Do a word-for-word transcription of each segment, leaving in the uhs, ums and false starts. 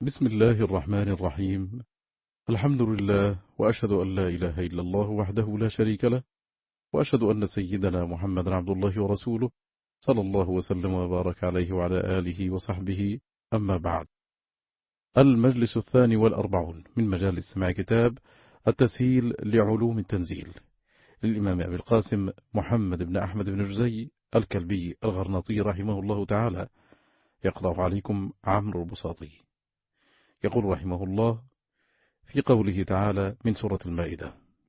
بسم الله الرحمن الرحيم. الحمد لله، وأشهد أن لا إله إلا الله وحده لا شريك له، وأشهد أن سيدنا محمد عبد الله ورسوله صلى الله وسلم وبارك عليه وعلى آله وصحبه. أما بعد، المجلس الثاني والأربعون من مجالس سماع كتاب التسهيل لعلوم التنزيل للإمام أبي القاسم محمد بن أحمد بن جزي الكلبي الغرناطي رحمه الله تعالى. يقرأ عليكم عمرو البساطي. يقول رحمه الله في قوله تعالى من سورة المائدة: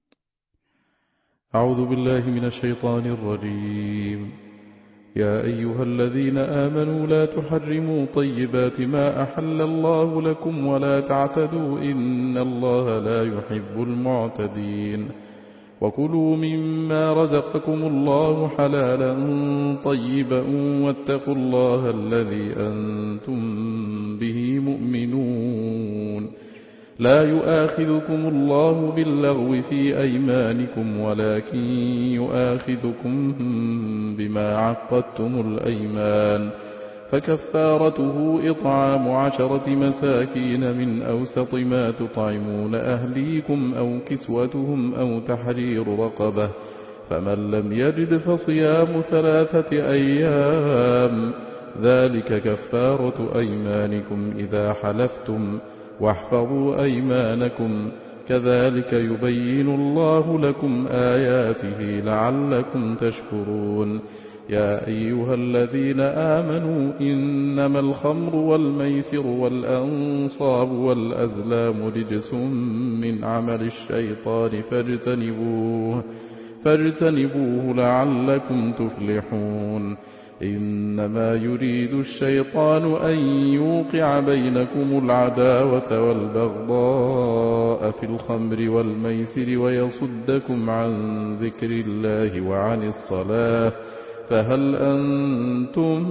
أعوذ بالله من الشيطان الرجيم. يا أيها الذين آمنوا لا تحرموا طيبات ما أحل الله لكم ولا تعتدوا إن الله لا يحب المعتدين. وكلوا مما رزقكم الله حلالا طيبا واتقوا الله الذي أنتم به مؤمنون. لا يؤاخذكم الله باللغو في أيمانكم ولكن يؤاخذكم بما عقدتم الأيمان، فكفارته إطعام عشرة مساكين من أوسط ما تطعمون أهليكم أو كسوتهم أو تحرير رقبة، فمن لم يجد فصيام ثلاثة أيام، ذلك كفارة أيمانكم إذا حلفتم، واحفظوا أيمانكم، كذلك يبين الله لكم آياته لعلكم تشكرون. يا أيها الذين آمنوا إنما الخمر والميسر والأنصاب والأزلام رجس من عمل الشيطان فاجتنبوه, فاجتنبوه لعلكم تفلحون. إنما يريد الشيطان أن يوقع بينكم العداوة والبغضاء في الخمر والميسر ويصدكم عن ذكر الله وعن الصلاة، فهل أنتم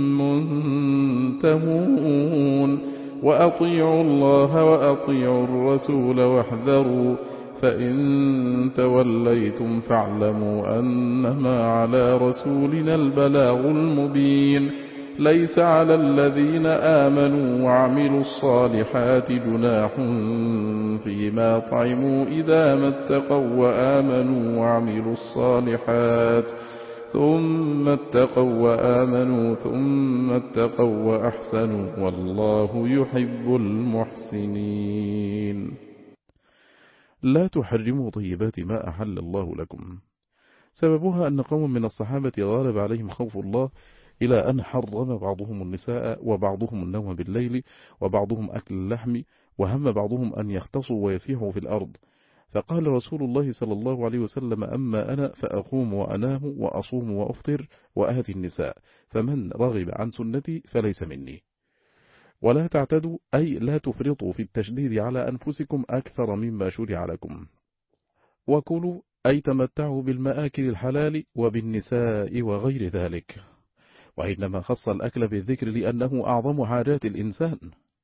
منتهون؟ وأطيعوا الله وأطيعوا الرسول واحذروا، فإن توليتم فاعلموا أنما على رسولنا البلاغ المبين. ليس على الذين آمنوا وعملوا الصالحات جناح فيما طعموا إذا ما اتقوا وآمنوا وعملوا الصالحات ثم اتقوا وآمنوا ثم اتقوا وأحسنوا، والله يحب المحسنين. لا تحرموا طيبات ما أحل الله لكم. سببها أن قوم من الصحابة غالب عليهم خوف الله إلى أن حرم بعضهم النساء وبعضهم النوم بالليل وبعضهم أكل اللحم، وهم بعضهم أن يختصوا ويسيحوا في الأرض. فقال رسول الله صلى الله عليه وسلم: أما أنا فأقوم وأنام وأصوم وأفطر وآتي النساء، فمن رغب عن سنتي فليس مني. ولا تعتدوا، أي لا تفرطوا في التشديد على أنفسكم أكثر مما شرع لكم. وكلوا، أي تمتعوا بالمآكل الحلال وبالنساء وغير ذلك. وإنما خص الأكل بالذكر لأنه أعظم حاجات الإنسان.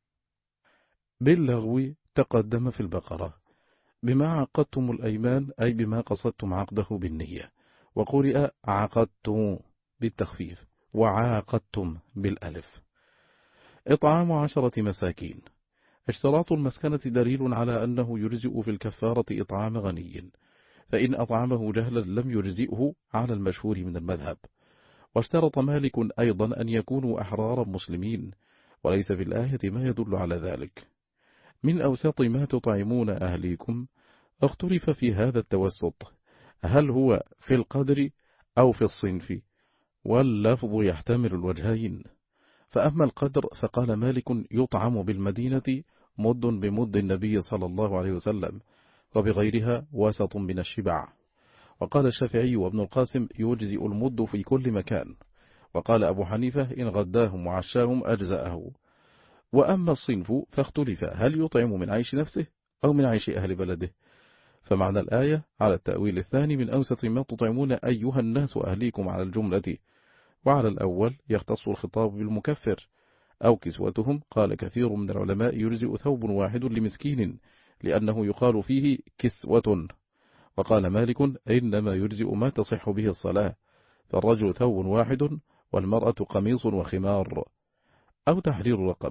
باللغو تقدم في البقرة بما عقدتم الأيمان، أي بما قصدتم عقده بالنية، وقرئ عقدتم بالتخفيف وعاقدتم بالألف. إطعام عشرة مساكين. اشتراط المسكنة دليل على أنه يجزئ في الكفارة إطعام غني، فإن أطعمه جهلا لم يجزئه على المشهور من المذهب. واشترط مالك أيضا أن يكونوا أحرارا مسلمين، وليس في الآية ما يدل على ذلك. من أوسط ما تطعمون أهليكم، اختلف في هذا التوسط، هل هو في القدر أو في الصنف؟ واللفظ يحتمل الوجهين. فأما القدر فقال مالك: يطعم بالمدينة مد بمد النبي صلى الله عليه وسلم، وبغيرها وسط من الشبع. وقال الشافعي وابن القاسم: يجزئ المد في كل مكان. وقال أبو حنيفة: إن غداهم وعشاهم أجزأه. وأما الصنف فاختلف، هل يطعم من عيش نفسه أو من عيش أهل بلده؟ فمعنى الآية على التأويل الثاني: من أوسط ما تطعمون أيها الناس أهليكم على الجملة. وعلى الأول يختص الخطاب بالمكفر أو كسوتهم. قال كثير من العلماء: يجزئ ثوب واحد لمسكين، لأنه يقال فيه كسوة. وقال مالك: إنما يجزئ ما تصح به الصلاة، فالرجل ثوب واحد والمرأة قميص وخمار. أو تحرير رقبة،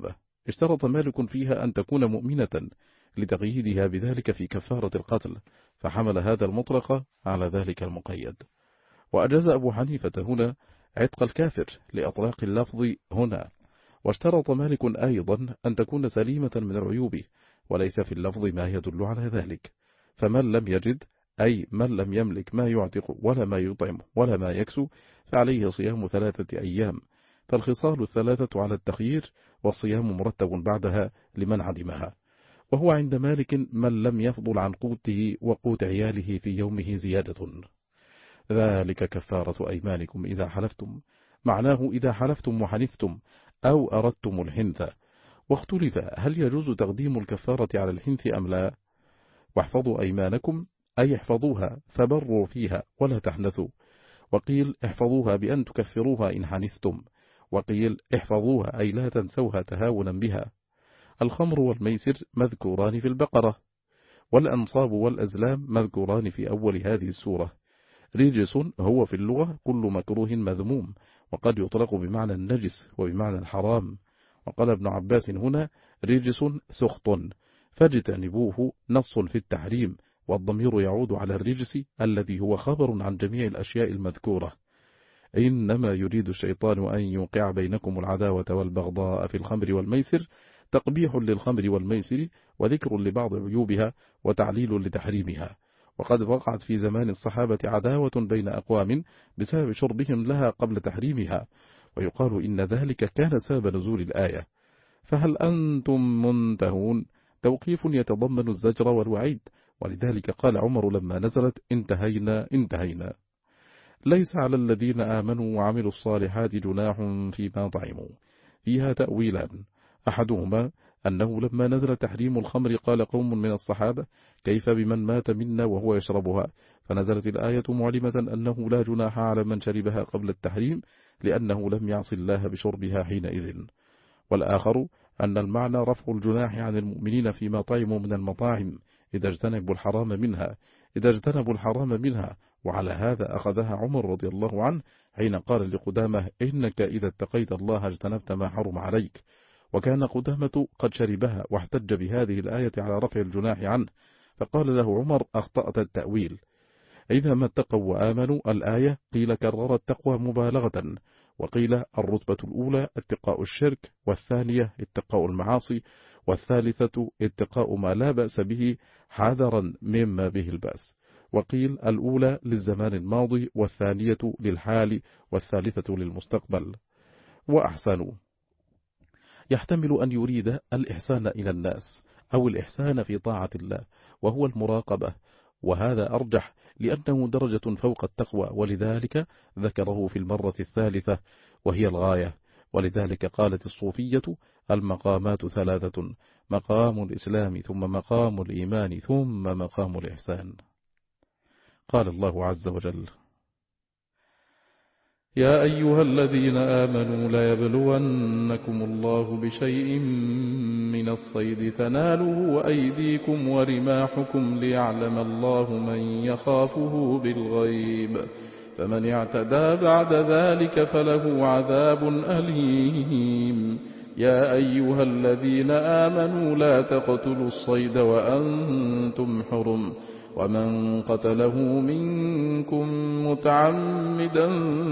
اشترط مالك فيها أن تكون مؤمنة لتقييدها بذلك في كفارة القتل، فحمل هذا المطلق على ذلك المقيد. وأجاز أبو حنيفة هنا عتق الكافر لأطلاق اللفظ هنا. واشترط مالك أيضا أن تكون سليمة من العيوب، وليس في اللفظ ما يدل على ذلك. فمن لم يجد، أي من لم يملك ما يعتق ولا ما يطعم ولا ما يكسو، فعليه صيام ثلاثة أيام، فالخصال الثلاثة على التخيير، والصيام مرتب بعدها لمن عدمها. وهو عند مالك من لم يفضل عن قوته وقوت عياله في يومه زيادة. ذلك كفارة أيمانكم إذا حلفتم، معناه إذا حلفتم وحنثتم أو أردتم الحنث. واختلف هل يجوز تقديم الكفارة على الحنث أم لا. واحفظوا أيمانكم أي احفظوها فبروا فيها ولا تحنثوا. وقيل احفظوها بأن تكفروها إن حنثتم. وقيل احفظوها أي لا تنسوها تهاونا بها. الخمر والميسر مذكوران في البقرة، والأنصاب والأزلام مذكوران في أول هذه السورة. رجس هو في اللغة كل مكروه مذموم، وقد يطلق بمعنى النجس وبمعنى الحرام. وقال ابن عباس هنا رجس سخط فاجتنبوه، نص في التحريم، والضمير يعود على الرجس الذي هو خبر عن جميع الأشياء المذكورة. إنما يريد الشيطان أن يوقع بينكم العداوة والبغضاء في الخمر والميسر، تقبيح للخمر والميسر وذكر لبعض عيوبها وتعليل لتحريمها. وقد وقعت في زمان الصحابة عداوة بين أقوام بسبب شربهم لها قبل تحريمها، ويقال إن ذلك كان سبب نزول الآية. فهل أنتم منتهون؟ توقيف يتضمن الزجر والوعيد، ولذلك قال عمر لما نزلت انتهينا انتهينا. ليس على الذين آمنوا وعملوا الصالحات جناح فيما طعموا. فيها تأويلان، أحدهما أنه لما نزل تحريم الخمر قال قوم من الصحابة كيف بمن مات منا وهو يشربها، فنزلت الآية معلمة أنه لا جناح على من شربها قبل التحريم لأنه لم يعص الله بشربها حينئذ. والآخر أن المعنى رفع الجناح عن المؤمنين فيما طعموا من المطاعم إذا اجتنبوا الحرام منها إذا اجتنبوا الحرام منها وعلى هذا أخذها عمر رضي الله عنه حين قال لقدامة إنك إذا اتقيت الله اجتنبت ما حرم عليك. وكان قدامة قد شربها واحتج بهذه الآية على رفع الجناح عنه، فقال له عمر أخطأت التأويل. إذا ما اتقوا وآمنوا الآية قيل كرر التقوى مبالغة، وقيل الرتبة الأولى اتقاء الشرك، والثانية اتقاء المعاصي، والثالثة اتقاء ما لا بأس به حذرا مما به البأس. وقيل الأولى للزمان الماضي، والثانية للحال، والثالثة للمستقبل. وأحسنوا يحتمل أن يريد الإحسان إلى الناس أو الإحسان في طاعة الله، وهو المراقبة، وهذا أرجح لأنه درجة فوق التقوى، ولذلك ذكره في المرة الثالثة وهي الغاية. ولذلك قالت الصوفية المقامات ثلاثة: مقام الإسلام، ثم مقام الإيمان، ثم مقام الإحسان. قال الله عز وجل: يا أيها الذين آمنوا ليبلونكم الله بشيء من الصيد تناله أيديكم ورماحكم ليعلم الله من يخافه بالغيب، فمن اعتدى بعد ذلك فله عذاب أليم. يا أيها الذين آمنوا لا تقتلوا الصيد وأنتم حرم، ومن قتله منكم متعمدا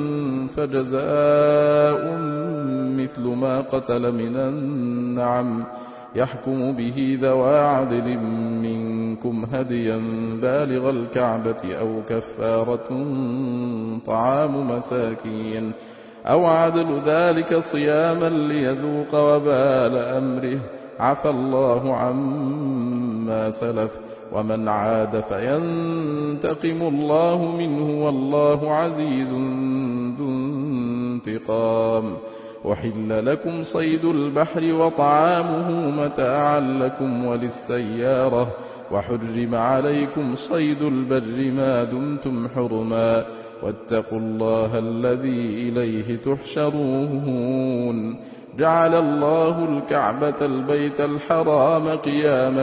فجزاء مثل ما قتل من النعم يحكم به ذوى عدل منكم هديا بالغ الكعبة أو كفارة طعام مساكين أو عدل ذلك صياما ليذوق وبال أمره، عفى الله عما سلف، ومن عاد فينتقم الله منه والله عزيز ذو انتقام. أحل لكم صيد البحر وطعامه متاعا لكم وللسيارة، وحرم عليكم صيد البر ما دمتم حرما، واتقوا الله الذي إليه تحشرون. جعل الله الكعبة البيت الحرام قياما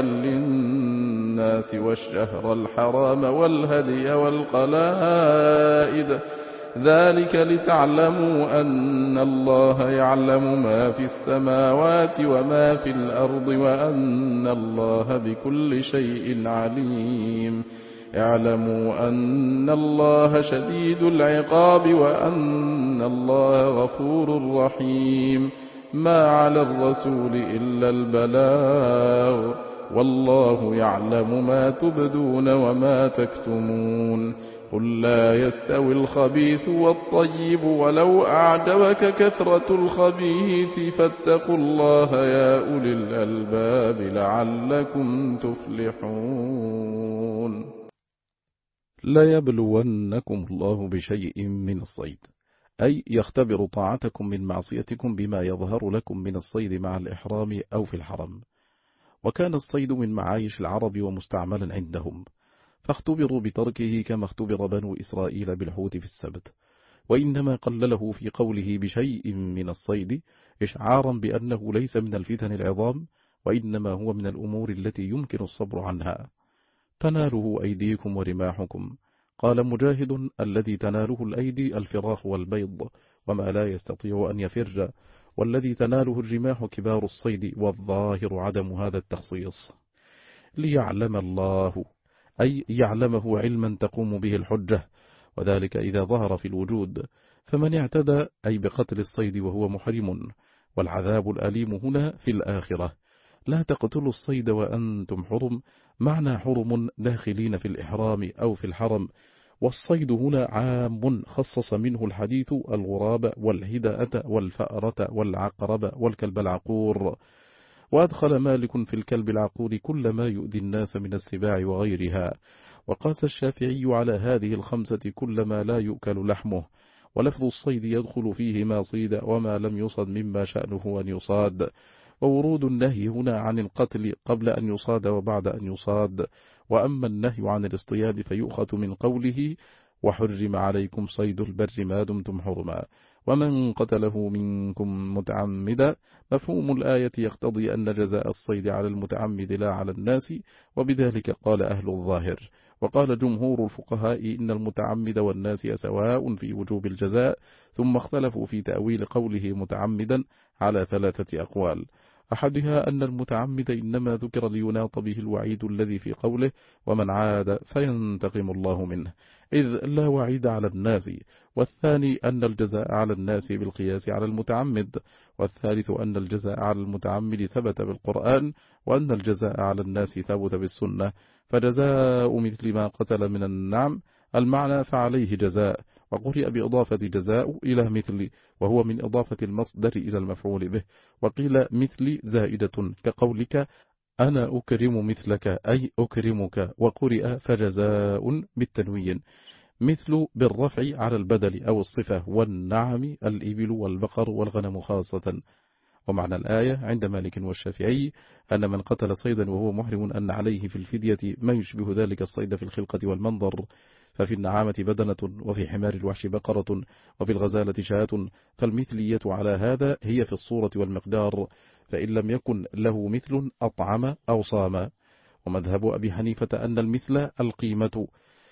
للناس والشهر الحرام والهدي والقلائد ذلك لتعلموا أن الله يعلم ما في السماوات وما في الأرض وأن الله بكل شيء عليم. اعلموا أن الله شديد العقاب وأن الله غفور رحيم. ما على الرسول إلا البلاغ والله يعلم ما تبدون وما تكتمون. قل لا يستوي الخبيث والطيب ولو أعجبك كثرة الخبيث فاتقوا الله يا أولي الألباب لعلكم تفلحون. لا يبلونكم الله بشيء من الصيد، أي يختبر طاعتكم من معصيتكم بما يظهر لكم من الصيد مع الإحرام أو في الحرم. وكان الصيد من معايش العرب ومستعملا عندهم، فاختبروا بتركه كما اختبر بنو إسرائيل بالحوت في السبت، وإنما قلله في قوله بشيء من الصيد إشعارا بأنه ليس من الفتن العظام، وإنما هو من الأمور التي يمكن الصبر عنها. تناله أيديكم ورماحكم. قال مجاهد: الذي تناله الأيدي الفراخ والبيض وما لا يستطيع أن يفر، والذي تناله الرماح كبار الصيد، والظاهر عدم هذا التخصيص. ليعلم الله، أي يعلمه علما تقوم به الحجة، وذلك إذا ظهر في الوجود. فمن اعتدى أي بقتل الصيد وهو محرم، والعذاب الأليم هنا في الآخرة. لا تقتلوا الصيد وأنتم حرم، معنى حرم داخلين في الإحرام أو في الحرم. والصيد هنا عام خصص منه الحديث الغراب والهدأة والفأرة والعقرب والكلب العقور. وأدخل مالك في الكلب العقور كل ما يؤذي الناس من السباع وغيرها. وقاس الشافعي على هذه الخمسة كل ما لا يؤكل لحمه. ولفظ الصيد يدخل فيه ما صيد وما لم يصد مما شأنه أن يصاد. وورود النهي هنا عن القتل قبل أن يصاد وبعد أن يصاد. وأما النهي عن الاصطياد فيؤخذ من قوله: وحرم عليكم صيد البر ما دمتم حرما. ومن قتله منكم متعمدا. مفهوم الآية يقتضي أن جزاء الصيد على المتعمد لا على الناس، وبذلك قال أهل الظاهر. وقال جمهور الفقهاء إن المتعمد والناس سواء في وجوب الجزاء، ثم اختلفوا في تأويل قوله متعمدا على ثلاثة أقوال. أحدها أن المتعمد إنما ذكر ليناط به الوعيد الذي في قوله: ومن عاد فينتقم الله منه، إذ لا وعيد على الناس. والثاني أن الجزاء على الناس بالقياس على المتعمد. والثالث أن الجزاء على المتعمد ثبت بالقرآن، وأن الجزاء على الناس ثبت بالسنة. فجزاء مثل ما قتل من النعم المعنى فعليه جزاء، وقرئ بإضافة جزاء إلى مثل، وهو من إضافة المصدر إلى المفعول به. وقيل مثل زائدة كقولك: أنا أكرم مثلك، أي أكرمك. وقرئ فجزاء بالتنوين، مثل بالرفع على البدل أو الصفة، والنعم الإبل والبقر والغنم خاصة. ومعنى الآية عند مالك والشافعي أن من قتل صيدا وهو محرم أن عليه في الفدية ما يشبه ذلك الصيد في الخلقة والمنظر. ففي النعامة بدنة، وفي حمار الوحش بقرة، وفي الغزالة شاة. فالمثلية على هذا هي في الصورة والمقدار، فإن لم يكن له مثل أطعم أو صام. ومذهب أبي حنيفة أن المثل القيمة،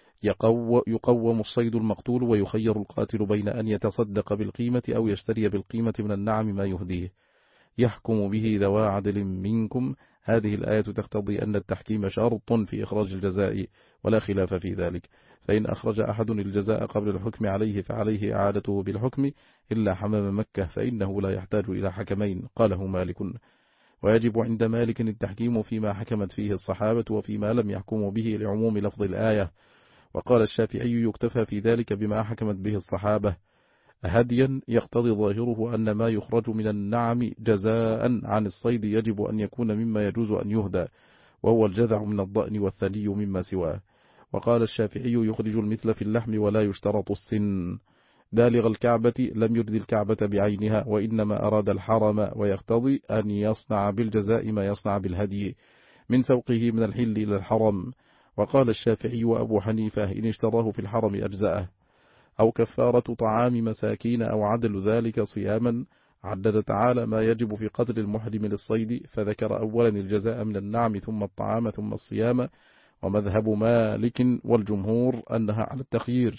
يقو يقوم الصيد المقتول، ويخير القاتل بين أن يتصدق بالقيمة أو يشتري بالقيمة من النعم ما يهديه. يحكم به ذوى عدل منكم. هذه الآية تقتضي أن التحكيم شرط في إخراج الجزاء، ولا خلاف في ذلك. فإن أخرج أحد الجزاء قبل الحكم عليه فعليه إعادته بالحكم، إلا حمام مكة فإنه لا يحتاج إلى حكمين، قاله مالك. ويجب عند مالك التحكيم فيما حكمت فيه الصحابة وفيما لم يحكموا به لعموم لفظ الآية. وقال الشافعي: يكتفى في ذلك بما حكمت به الصحابة. هديا يقتضي ظاهره أن ما يخرج من النعم جزاء عن الصيد يجب أن يكون مما يجوز أن يهدى، وهو الجذع من الضأن والثني مما سواه. وقال الشافعي: يخرج المثل في اللحم ولا يشترط السن. بالغ الكعبة لم يرد الكعبة بعينها، وإنما أراد الحرم، ويقتضي أن يصنع بالجزاء ما يصنع بالهدي من سوقه من الحل إلى الحرم. وقال الشافعي وأبو حنيفة: إن اشتراه في الحرم أجزأه. أو كفارة طعام مساكين أو عدل ذلك صياما. عدد تعالى ما يجب في قتل المحرم للصيد، فذكر أولا الجزاء من النعم ثم الطعام ثم الصيام. ومذهب مالك والجمهور أنها على التخيير،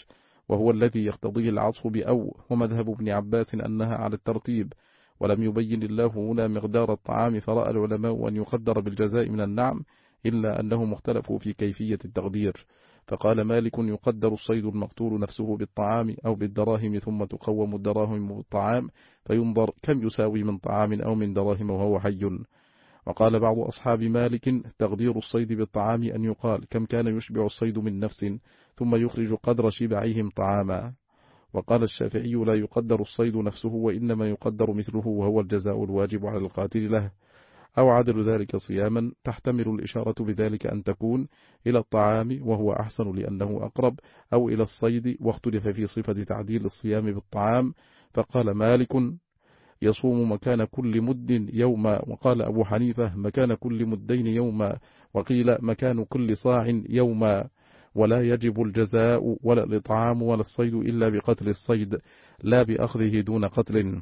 وهو الذي يقتضيه العطف بأو، ومذهب ابن عباس أنها على الترتيب، ولم يبين الله هنا مقدار الطعام، فرأى العلماء أن يقدر بالجزاء من النعم، إلا أنهم اختلفوا في كيفية التقدير، فقال مالك يقدر الصيد المقتول نفسه بالطعام أو بالدراهم، ثم تقوم الدراهم بالطعام، فينظر كم يساوي من طعام أو من دراهم وهو حي. وقال بعض أصحاب مالك تقدير الصيد بالطعام أن يقال كم كان يشبع الصيد من نفس، ثم يخرج قدر شبعهم طعاما. وقال الشافعي لا يقدر الصيد نفسه، وإنما يقدر مثله، وهو الجزاء الواجب على القاتل له، أو عدل ذلك صياما، تحتمل الإشارة بذلك أن تكون إلى الطعام وهو أحسن لأنه أقرب، أو إلى الصيد، واختلف في صفة تعديل الصيام بالطعام، فقال مالك يصوم مكان كل مد يوما، وقال أبو حنيفة مكان كل مدين يوما، وقيل مكان كل صاع يوما، ولا يجب الجزاء ولا الإطعام ولا الصيد إلا بقتل الصيد، لا بأخذه دون قتل،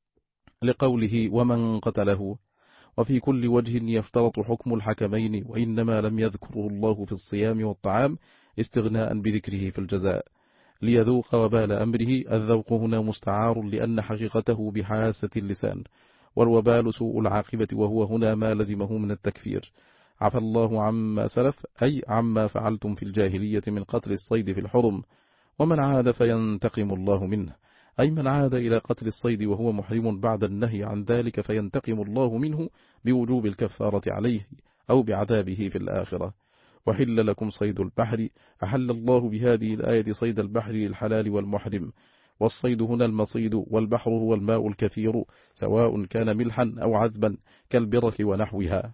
لقوله ومن قتله. وفي كل وجه يفترط حكم الحكمين، وإنما لم يذكره الله في الصيام والطعام استغناء بذكره في الجزاء، ليذوق وبال أمره. الذوق هنا مستعار لأن حقيقته بحاسة اللسان، والوبال سوء العاقبة، وهو هنا ما لزمه من التكفير. عفى الله عما سلف، أي عما فعلتم في الجاهلية من قتل الصيد في الحرم، ومن عاد فينتقم الله منه، أي من عاد إلى قتل الصيد وهو محرم بعد النهي عن ذلك فينتقم الله منه بوجوب الكفارة عليه أو بعذابه في الآخرة. وحل لكم صيد البحر، أحل الله بهذه الآية صيد البحر للحلال والمحرم، والصيد هنا المصيد، والبحر هو الماء الكثير سواء كان ملحا أو عذبا كالبرك ونحوها،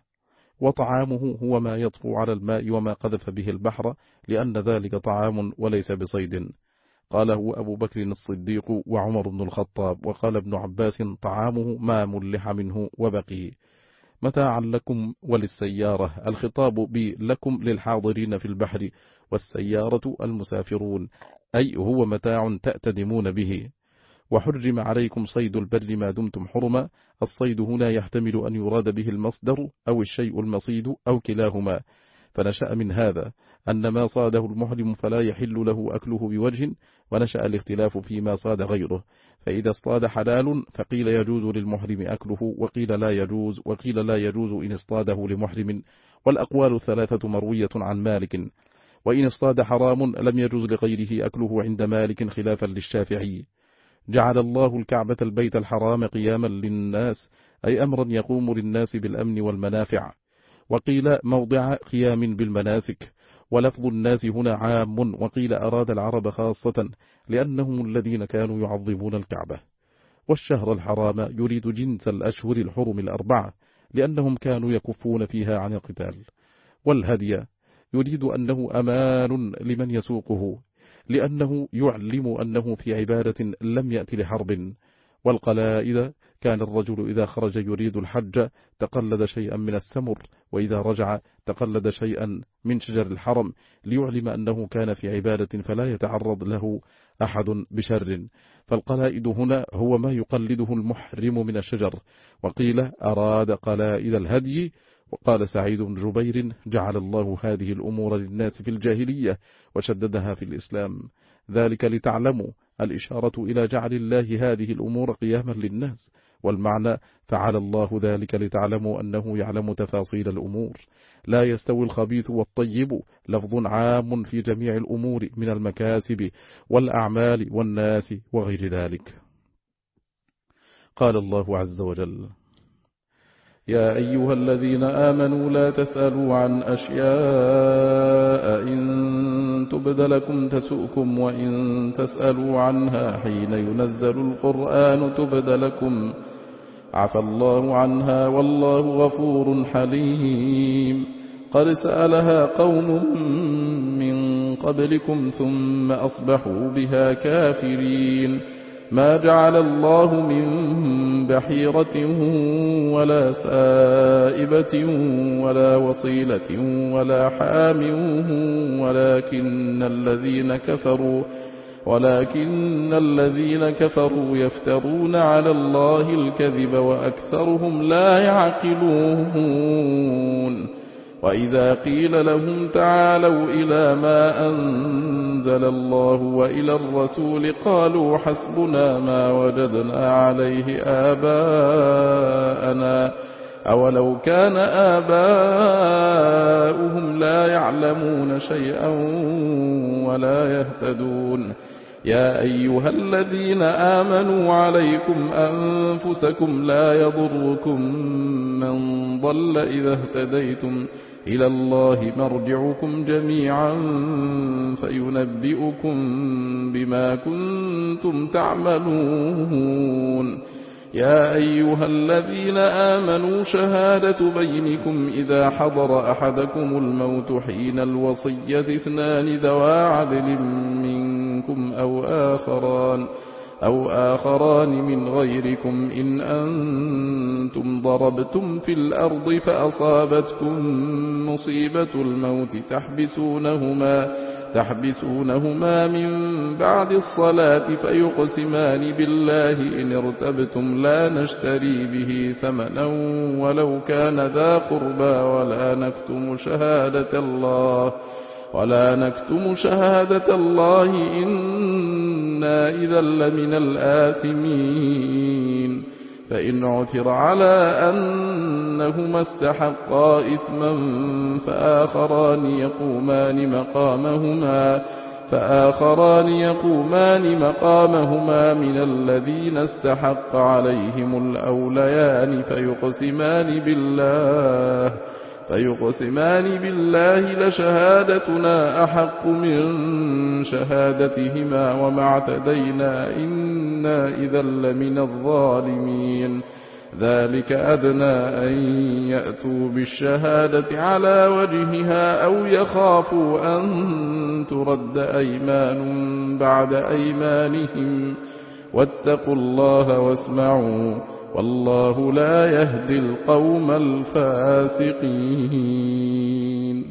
وطعامه هو ما يطفو على الماء وما قذف به البحر، لأن ذلك طعام وليس بصيد. قاله أبو بكر الصديق وعمر بن الخطاب، وقال ابن عباس طعامه ما ملح منه وبقي. متاعا لكم وللسيارة، الخطاب بلكم للحاضرين في البحر، والسيارة المسافرون، أي هو متاع تأتدمون به. وحرم عليكم صيد البر ما دمتم حرما، الصيد هنا يحتمل أن يراد به المصدر أو الشيء المصيد أو كلاهما، فنشأ من هذا أن ما صاده المحرم فلا يحل له أكله بوجه، ونشأ الاختلاف فيما صاد غيره، فإذا اصطاد حلال فقيل يجوز للمحرم أكله، وقيل لا يجوز، وقيل لا يجوز إن اصطاده لمحرم، والأقوال الثلاثة مروية عن مالك. وإن اصطاد حرام لم يجوز لغيره أكله عند مالك خلافا للشافعي. جعل الله الكعبة البيت الحرام قياما للناس، أي أمرا يقوم للناس بالأمن والمنافع، وقيل موضع قيام بالمناسك، ولفظ الناس هنا عام، وقيل أراد العرب خاصة لأنهم الذين كانوا يعظمون الكعبة. والشهر الحرام يريد جنس الأشهر الحرم الأربعة، لأنهم كانوا يكفون فيها عن القتال. والهدي يريد أنه أمان لمن يسوقه، لأنه يعلم أنه في عبادة لم يأتي لحرب. والقلائد كان الرجل إذا خرج يريد الحج تقلد شيئا من السمر، وإذا رجع تقلد شيئا من شجر الحرم، ليعلم أنه كان في عبادة فلا يتعرض له أحد بشر. فالقلائد هنا هو ما يقلده المحرم من الشجر. وقيل أراد قلائد الهدي. وقال سعيد بن جبير جعل الله هذه الأمور للناس في الجاهلية وشددها في الإسلام، ذلك لتعلموا، الإشارة إلى جعل الله هذه الأمور قياما للناس، والمعنى فعل الله ذلك لتعلموا أنه يعلم تفاصيل الأمور. لا يستوي الخبيث والطيب، لفظ عام في جميع الأمور من المكاسب والأعمال والناس وغير ذلك. قال الله عز وجل: يا أيها الذين آمنوا لا تسألوا عن أشياء إن تبد لكم تسؤكم، وإن تسألوا عنها حين ينزل القرآن تبد لكم عفى الله عنها والله غفور حليم. قد سألها قوم من قبلكم ثم أصبحوا بها كافرين. ما جعل الله من بحيرة ولا سائبة ولا وصيلة ولا حام ولكن الذين كفروا ولكن الذين كفروا يفترون على الله الكذب وأكثرهم لا يعقلون. وإذا قيل لهم تعالوا إلى ما أنزل الله وإلى الرسول قالوا حسبنا ما وجدنا عليه آباءنا أولو كان آباؤهم لا يعلمون شيئا ولا يهتدون يا أيها الذين آمنوا عليكم أنفسكم لا يضركم من ضل إذا اهتديتم إلى الله مرجعكم جميعا فينبئكم بما كنتم تعملون يا أيها الذين آمنوا شهادة بينكم إذا حضر أحدكم الموت حين الوصية اثنان ذوى عدل منكم أو آخران أو آخران من غيركم إن أنتم ضربتم في الأرض فأصابتكم مصيبة الموت تحبسونهما تحبسونهما من بعد الصلاة فيقسمان بالله إن ارتبتم لا نشتري به ثمنا ولو كان ذا قربى ولا نكتم شهادة الله ولا نكتم شهادة الله إنا إذا لمن الآثمين فإن عثر على أنهما استحقا إثما فآخران يقومان مقامهما فآخران يقومان مقامهما من الذين استحق عليهم الأوليان فيقسمان بالله فيقسمان بالله لشهادتنا أحق من شهادتهما وما اعتدينا إنا إذا لمن الظالمين ذلك أدنى أن يأتوا بالشهادة على وجهها أو يخافوا أن ترد أيمان بعد أيمانهم واتقوا الله واسمعوا والله لا يهدي القوم الفاسقين.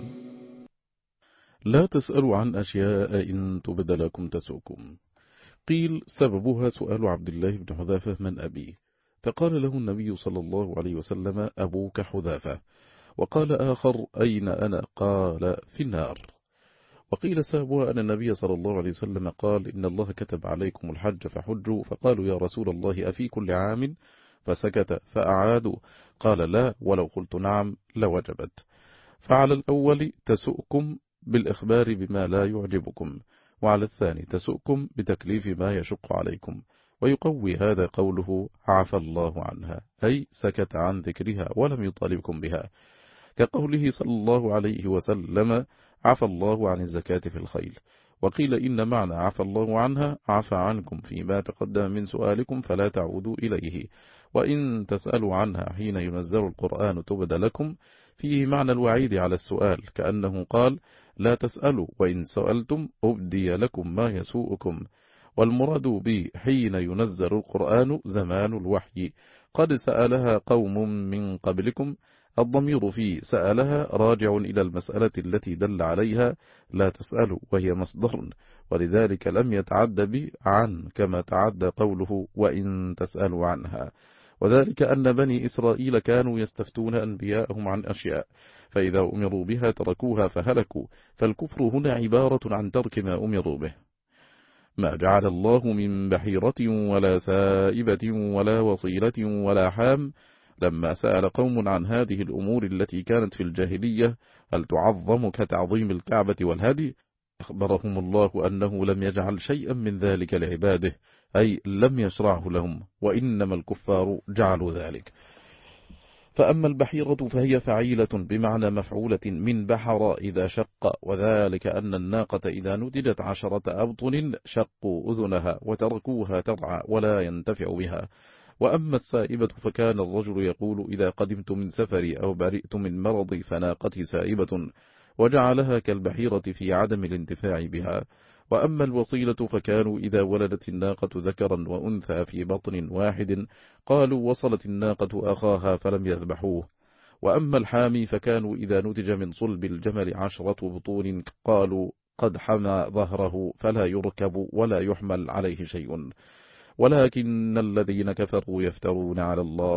لا تسألوا عن أشياء إن تبد لكم تسؤكم. قيل سببها سؤال عبد الله بن حذافة من أبيه، فقال له النبي صلى الله عليه وسلم أبوك حذافة، وقال آخر أين أنا؟ قال في النار. وقيل سببها أن النبي صلى الله عليه وسلم قال إن الله كتب عليكم الحج فحجوا، فقالوا يا رسول الله أفي كل عام؟ فسكت فأعادوا، قال لا ولو قلت نعم لوجبت. فعلى الأول تسؤكم بالإخبار بما لا يعجبكم، وعلى الثاني تسؤكم بتكليف ما يشق عليكم. ويقوي هذا قوله عفى الله عنها، أي سكت عن ذكرها ولم يطالبكم بها، كقوله صلى الله عليه وسلم عفى الله عن الزكاة في الخيل. وقيل إن معنى عفى الله عنها عفى عنكم فيما تقدم من سؤالكم فلا تعودوا إليه. وإن تسألوا عنها حين ينزل القرآن تبد لكم، فيه معنى الوعيد على السؤال، كأنه قال لا تسألوا وإن سألتم أبدي لكم ما يسوءكم. والمراد به حين ينزل القرآن زمان الوحي، قد سألها قوم من قبلكم. الضمير في سألها راجع إلى المسألة التي دل عليها لا تسألوا، وهي مصدر، ولذلك لم يتعد به عن كما تعدى قوله وإن تسألوا عنها. وذلك أن بني إسرائيل كانوا يستفتون أنبياءهم عن أشياء، فإذا أمروا بها تركوها فهلكوا. فالكفر هنا عبارة عن ترك ما أمروا به. ما جعل الله من بحيرة ولا سائبة ولا وصيلة ولا حام. لما سأل قوم عن هذه الأمور التي كانت في الجاهلية هل تعظم كتعظيم الكعبة والهدي، أخبرهم الله أنه لم يجعل شيئا من ذلك لعباده، أي لم يشرعه لهم، وإنما الكفار جعلوا ذلك. فأما البحيرة فهي فعيلة بمعنى مفعولة من بحر إذا شق، وذلك أن الناقة إذا نتجت عشرة أبطن شقوا أذنها وتركوها ترعى ولا ينتفع بها. وأما السائبة فكان الرجل يقول إذا قدمت من سفري أو برئت من مرضي فناقتي سائبة، وجعلها كالبحيرة في عدم الانتفاع بها. وأما الوصيلة فكانوا إذا ولدت الناقة ذكرا وأنثى في بطن واحد قالوا وصلت الناقة أخاها فلم يذبحوه. وأما الحامي فكانوا إذا نتج من صلب الجمل عشرة بطون قالوا قد حمى ظهره فلا يركب ولا يحمل عليه شيء. ولكن الذين كفروا يفترون على الله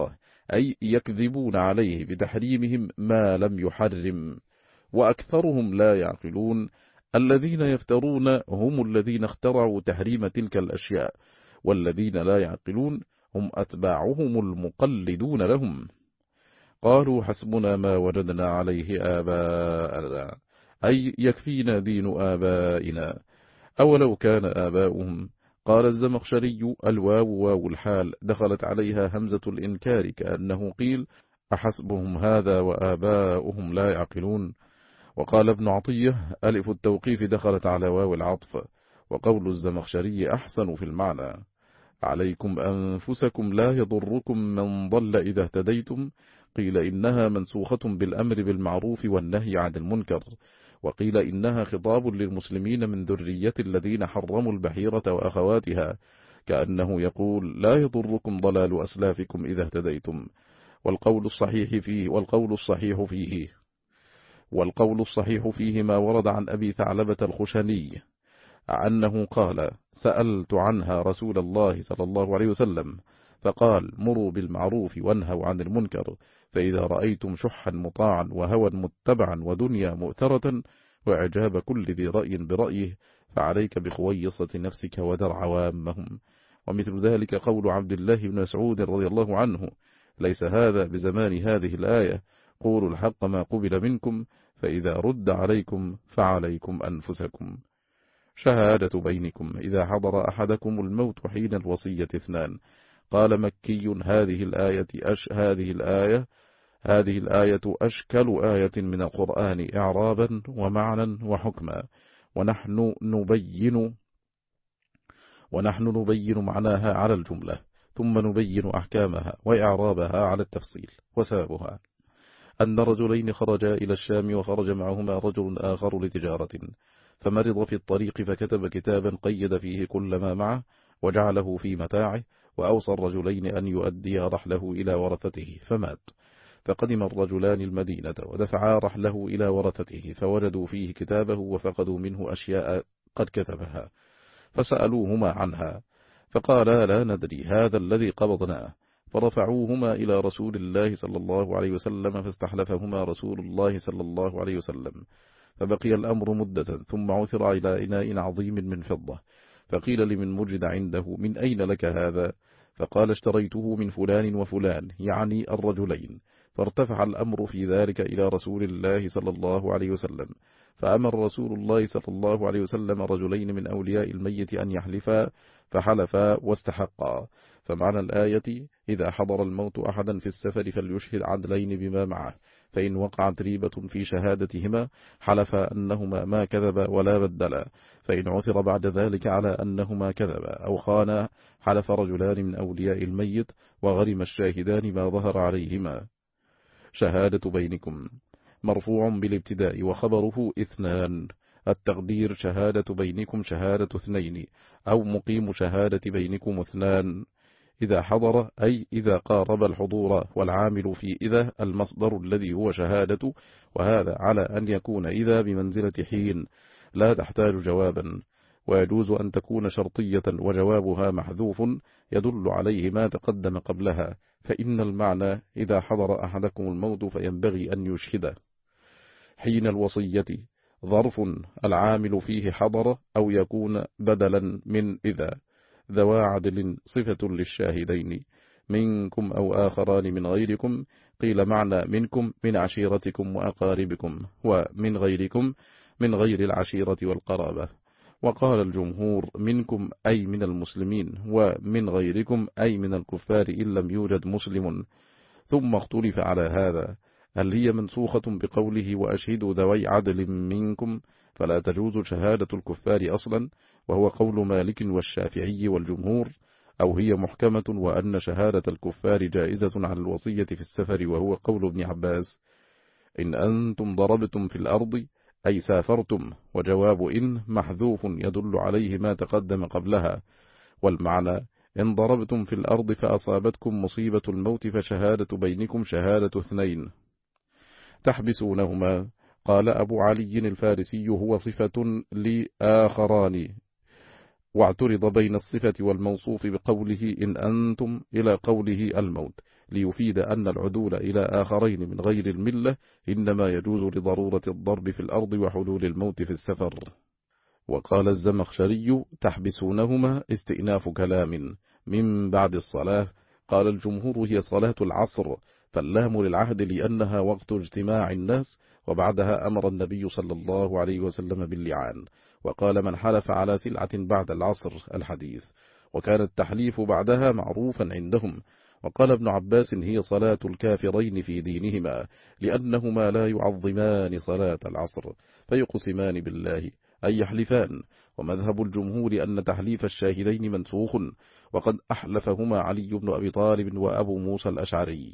أي يكذبون عليه بتحريمهم ما لم يحرم، وأكثرهم لا يعقلون. الذين يفترون هم الذين اخترعوا تحريم تلك الأشياء، والذين لا يعقلون هم أتباعهم المقلدون لهم. قالوا حسبنا ما وجدنا عليه آباءنا، أي يكفينا دين آبائنا أولو كان آباؤهم. قال الزمخشري: الواو واو الحال دخلت عليها همزة الإنكار، كأنه قيل أحسبهم هذا وآباؤهم لا يعقلون. وقال ابن عطية: ألف التوقيف دخلت على واو العطف. وقول الزمخشري أحسن في المعنى: عليكم أنفسكم لا يضركم من ضل إذا اهتديتم. قيل إنها منسوخة بالأمر بالمعروف والنهي عن المنكر، وقيل إنها خطاب للمسلمين من ذرية الذين حرموا البحيرة وأخواتها، كأنه يقول: لا يضركم ضلال أسلافكم إذا اهتديتم. والقول الصحيح فيه والقول الصحيح فيه والقول الصحيح فيه ما ورد عن أبي ثعلبة الخشني أنه قال: سألت عنها رسول الله صلى الله عليه وسلم فقال: مروا بالمعروف وانهوا عن المنكر، فإذا رأيتم شحا مطاعا وهوى متبعا ودنيا مؤثرة وإعجاب كل ذي رأي برأيه فعليك بخويصة نفسك ودر عوامهم. ومثل ذلك قول عبد الله بن مسعود رضي الله عنه: ليس هذا بزمان هذه الآية، قولوا الحق ما قبل منكم، فإذا رد عليكم فعليكم أنفسكم. شهادة بينكم إذا حضر أحدكم الموت حين الوصية اثنان. قال مكي: هذه الآية أش هذه الآية هذه الآية أشكل آية من القرآن إعرابا ومعنى وحكما، ونحن نبين ونحن نبين معناها على الجملة، ثم نبين أحكامها وإعرابها على التفصيل. وسببها أن رجلين خرجا إلى الشام، وخرج معهما رجل آخر لتجارة، فمرض في الطريق فكتب كتابا قيد فيه كل ما معه وجعله في متاعه، وأوصى الرجلين أن يؤدي رحله إلى ورثته، فمات. فقدم الرجلان المدينة ودفعا رحله إلى ورثته، فوجدوا فيه كتابه وفقدوا منه أشياء قد كتبها، فسألوهما عنها فقالا: لا ندري، هذا الذي قبضناه. فرفعوهما إلى رسول الله صلى الله عليه وسلم، فاستحلفهما رسول الله صلى الله عليه وسلم، فبقي الأمر مدة، ثم عثر إلى إناء عظيم من فضة، فقيل لمن وجد عنده: من أين لك هذا؟ فقال: اشتريته من فلان وفلان، يعني الرجلين. فارتفع الأمر في ذلك إلى رسول الله صلى الله عليه وسلم، فأمر رسول الله صلى الله عليه وسلم رجلين من أولياء الميت أن يحلفا، فحلفا واستحقا. فمعنى الآية: إذا حضر الموت أحدا في السفر فليشهد عدلين بما معه، فإن وقعت ريبة في شهادتهما حلفا أنهما ما كذبا ولا بدلا، فإن عثر بعد ذلك على أنهما كذبا أو خانا حلف رجلان من أولياء الميت، وغرم الشاهدان ما ظهر عليهما. شهادة بينكم مرفوع بالابتداء، وخبره اثنان. التقدير: شهادة بينكم شهادة اثنين، أو مقيم شهادة بينكم اثنان. إذا حضر أي إذا قارب الحضور، والعامل في إذا المصدر الذي هو شهادة، وهذا على أن يكون إذا بمنزلة حين لا تحتاج جوابا، ويجوز أن تكون شرطية وجوابها محذوف يدل عليه ما تقدم قبلها، فإن المعنى: إذا حضر أحدكم الموت فينبغي أن يشهده. حين الوصية ظرف العامل فيه حضر، أو يكون بدلا من إذا. ذوى عدل صفة للشاهدين، منكم أو آخران من غيركم. قيل معنى منكم من عشيرتكم وأقاربكم، ومن غيركم من غير العشيرة والقرابة. وقال الجمهور: منكم أي من المسلمين، ومن غيركم أي من الكفار إن لم يوجد مسلم. ثم اختلف على هذا: هل هي منسوخة بقوله: وأشهدوا ذوي عدل منكم، فلا تجوز شهادة الكفار أصلا، وهو قول مالك والشافعي والجمهور، أو هي محكمة وأن شهادة الكفار جائزة على الوصية في السفر، وهو قول ابن عباس: إن أنتم ضربتم في الأرض أي سافرتم، وجواب إن محذوف يدل عليه ما تقدم قبلها. والمعنى: إن ضربتم في الأرض فأصابتكم مصيبة الموت فشهادة بينكم شهادة اثنين تحبسونهما. قال أبو علي الفارسي: هو صفة لآخران، واعترض بين الصفة والموصوف بقوله إن أنتم إلى قوله الموت، ليفيد أن العدول إلى آخرين من غير الملة إنما يجوز لضرورة الضرب في الأرض وحلول الموت في السفر. وقال الزمخشري: تحبسونهما استئناف كلام من بعد الصلاة. قال الجمهور: هي صلاة العصر، فاللام للعهد لأنها وقت اجتماع الناس، وبعدها أمر النبي صلى الله عليه وسلم باللعان، وقال: من حلف على سلعة بعد العصر، الحديث. وكان التحليف بعدها معروفا عندهم. وقال ابن عباس: هي صلاة الكافرين في دينهما، لأنهما لا يعظمان صلاة العصر فيقسمان بالله أي يحلفان. ومذهب الجمهور أن تحليف الشاهدين منسوخ، وقد أحلفهما علي بن أبي طالب وأبو موسى الأشعري.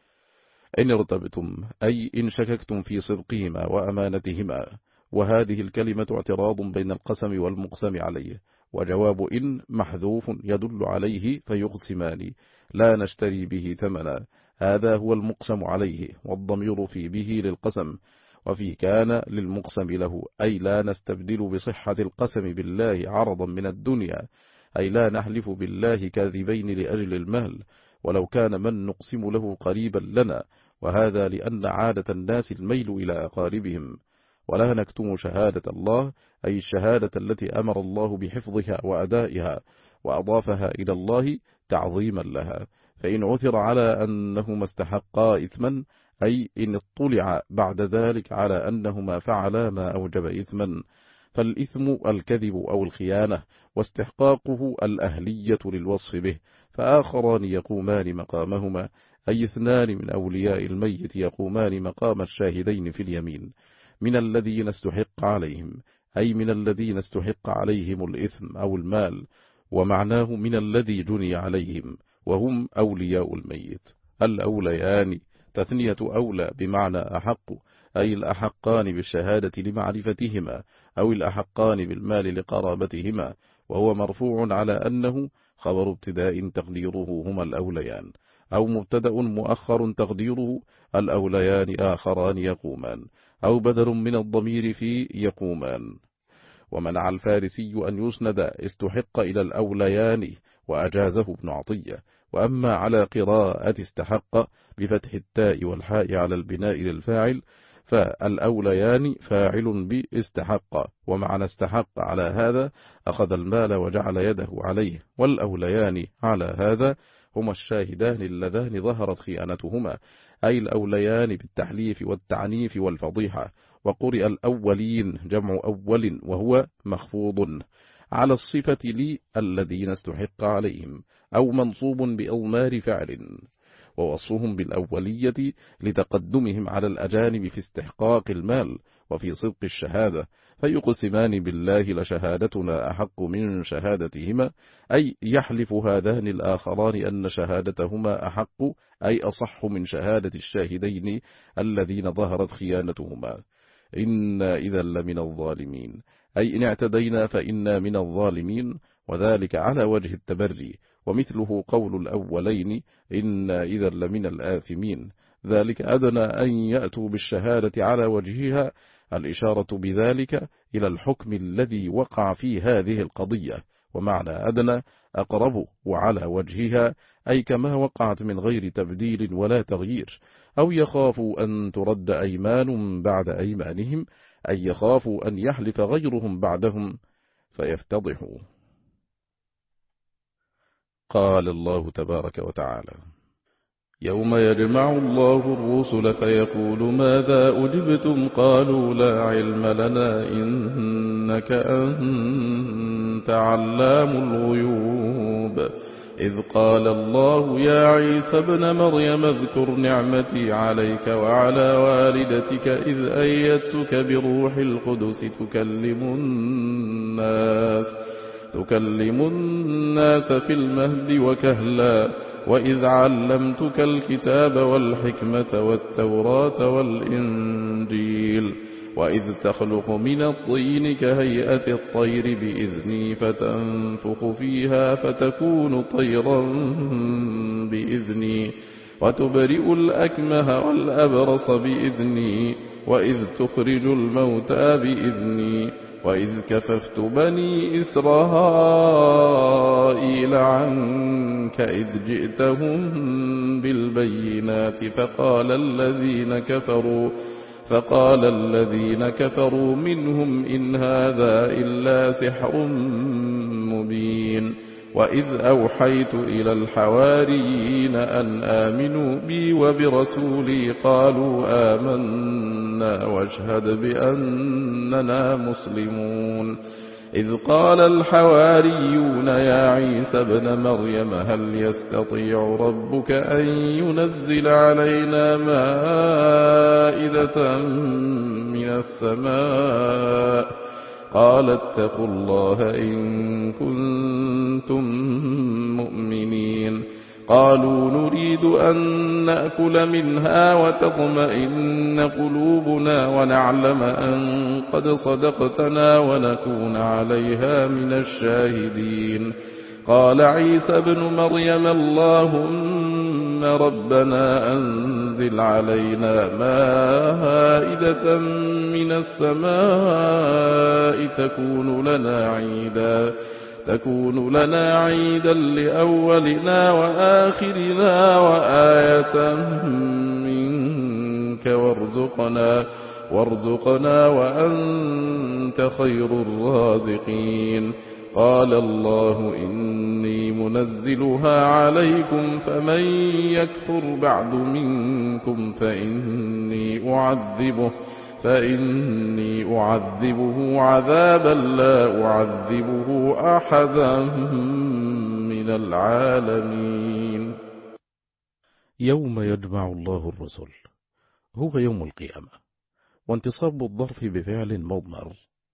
إن ارتبتم أي إن شككتم في صدقهما وأمانتهما. وهذه الكلمة اعتراض بين القسم والمقسم عليه، وجواب إن محذوف يدل عليه فيقسمان لا نشتري به ثمنا، هذا هو المقسم عليه، والضمير في به للقسم، وفي كان للمقسم له، أي لا نستبدل بصحة القسم بالله عرضا من الدنيا، أي لا نحلف بالله كاذبين لأجل المال، ولو كان من نقسم له قريبا لنا، وهذا لأن عادة الناس الميل إلى أقاربهم. ولا نكتم شهادة الله، أي الشهادة التي أمر الله بحفظها وأدائها، وأضافها إلى الله تعظيما لها، فإن عثر على أنهما استحقا إثما، أي إن اطلع بعد ذلك على أنهما فعلا ما أوجب إثما، فالإثم الكذب أو الخيانة، واستحقاقه الأهلية للوصف به، فآخران يقومان مقامهما، أي اثنان من أولياء الميت يقومان مقام الشاهدين في اليمين، من الذين استحق عليهم، أي من الذين استحق عليهم الإثم أو المال، ومعناه من الذي جني عليهم، وهم أولياء الميت. الأوليان تثنية أولى بمعنى أحق، أي الأحقان بالشهادة لمعرفتهما، أو الأحقان بالمال لقرابتهما، وهو مرفوع على أنه خبر ابتداء تقديره هما الأوليان، أو مبتدأ مؤخر تقديره الأوليان آخران يقومان، أو بدل من الضمير في يقومان. ومنع الفارسي أن يسند استحق إلى الأوليان، وأجازه ابن عطية. وأما على قراءة استحق بفتح التاء والحاء على البناء للفاعل، فالأوليان فاعل باستحق، ومعنى استحق على هذا أخذ المال وجعل يده عليه، والأوليان على هذا هما الشاهدان اللذان ظهرت خيانتهما، أي الأوليان بالتحليف والتعنيف والفضيحة. وقرئ الأولين جمع أول وهو مخفوض على الصفة لي الذين استحق عليهم، أو منصوب بأضمار فعل، ووصفهم بالأولية لتقدمهم على الأجانب في استحقاق المال وفي صدق الشهادة، فيقسمان بالله لشهادتنا أحق من شهادتهما، أي يحلف هذان الآخران أن شهادتهما أحق، أي أصح من شهادة الشاهدين الذين ظهرت خيانتهما. إنا إذا لمن الظالمين، أي إن اعتدينا فإنا من الظالمين، وذلك على وجه التبري، ومثله قول الأولين إنا إذا لمن الآثمين، ذلك أدنى أن يأتوا بالشهادة على وجهها، الإشارة بذلك إلى الحكم الذي وقع في هذه القضية، ومعنى أدنى أقرب وعلى وجهها، أي كما وقعت من غير تبديل ولا تغيير. أو يخافوا أن ترد أيمان بعد أيمانهم، أي يخافوا أن يحلف غيرهم بعدهم فيفتضحوا. قال الله تبارك وتعالى: يوم يجمع الله الرسل فيقول ماذا أجبتم، قالوا لا علم لنا إنك أنت علام الغيوب. إذ قال الله يا عيسى ابن مريم اذكر نعمتي عليك وعلى والدتك إذ أيدتك بروح القدس تكلم الناس تكلم الناس في المهد وكهلا، وإذ علمتك الكتاب والحكمة والتوراة والإنجيل، وإذ تخلق من الطين كهيئة الطير بإذني فتنفخ فيها فتكون طيرا بإذني، وتبرئ الأكمه والأبرص بإذني، وإذ تخرج الموتى بإذني، وإذ كففت بني إسرائيل عنك إذ جئتهم بالبينات فقال الذين كفروا فقال الذين كفروا منهم إن هذا إلا سحر مبين وإذ أوحيت إلى الحواريين أن آمنوا بي وبرسولي قالوا آمنا واشهد بأننا مسلمون إذ قال الحواريون يا عيسى ابن مريم هل يستطيع ربك أن ينزل علينا مائدة من السماء قال اتقوا الله إن كنتم مؤمنين قالوا نريد أن نأكل منها وتطمئن قلوبنا ونعلم أن قد صدقتنا ونكون عليها من الشاهدين قال عيسى ابن مريم اللهم ربنا أنزل علينا مائدة من السماء تكون لنا عيدا تكون لنا عيدا لأولنا وآخرنا وآية منك وارزقنا وارزقنا وأنت خير الرازقين قال الله إني منزلها عليكم فمن يكفر بعد منكم فإني أعذبه فإني أعذبه عذابا لا أعذبه أحدا من العالمين. يوم يجمع الله الرسل هو يوم القيامة، وانتصاب الظرف بفعل مضمر،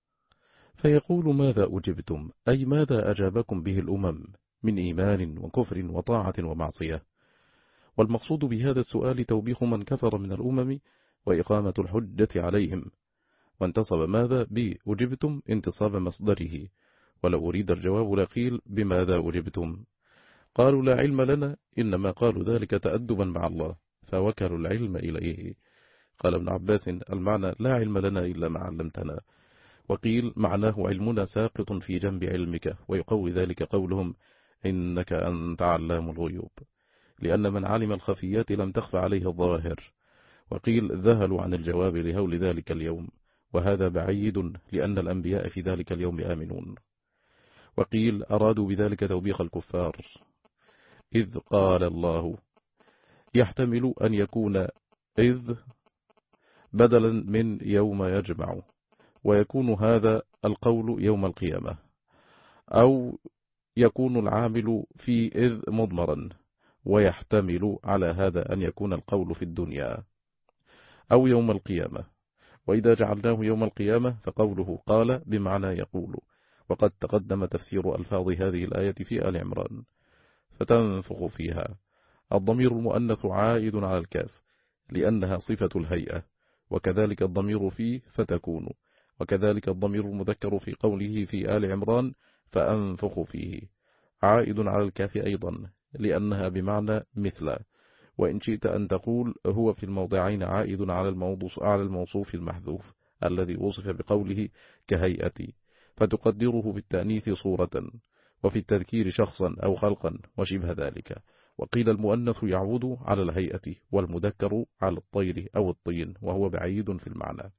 فيقول ماذا أجبتم، أي ماذا أجابكم به الأمم من إيمان وكفر وطاعة ومعصية. والمقصود بهذا السؤال توبيخ من كفر من الأمم وإقامة الحجة عليهم. وانتصب ماذا بأجبتم انتصاب مصدره، ولو أريد الجواب لقيل بماذا أجبتم. قالوا لا علم لنا، إنما قالوا ذلك تأدبا مع الله فوكلوا العلم إليه. قال ابن عباس المعنى لا علم لنا إلا ما علمتنا، وقيل معناه علمنا ساقط في جنب علمك، ويقوي ذلك قولهم إنك أنت علام الغيوب، لأن من علم الخفيات لم تخف عليه الظواهر. وقيل ذهلوا عن الجواب لهول ذلك اليوم، وهذا بعيد لأن الأنبياء في ذلك اليوم آمنون. وقيل أرادوا بذلك توبيخ الكفار، إذ قال الله يحتمل أن يكون إذ بدلا من يوم يجمع، ويكون هذا القول يوم القيامة، أو يكون العامل في إذ مضمرا، ويحتمل على هذا أن يكون القول في الدنيا أو يوم القيامة. وإذا جعلناه يوم القيامة فقوله قال بمعنى يقول، وقد تقدم تفسير ألفاظ هذه الآية في آل عمران. فتنفخ فيها، الضمير المؤنث عائد على الكاف لأنها صفة الهيئة، وكذلك الضمير فيه فتكون، وكذلك الضمير المذكر في قوله في آل عمران فأنفخ فيه عائد على الكاف أيضا لأنها بمعنى مثل. وإن شئت أن تقول هو في الموضعين عائد على الموصوف المحذوف الذي وصف بقوله كهيئتي، فتقدره بالتأنيث صورة، وفي التذكير شخصا أو خلقا وشبه ذلك. وقيل المؤنث يعود على الهيئة، والمذكر على الطير أو الطين، وهو بعيد في المعنى.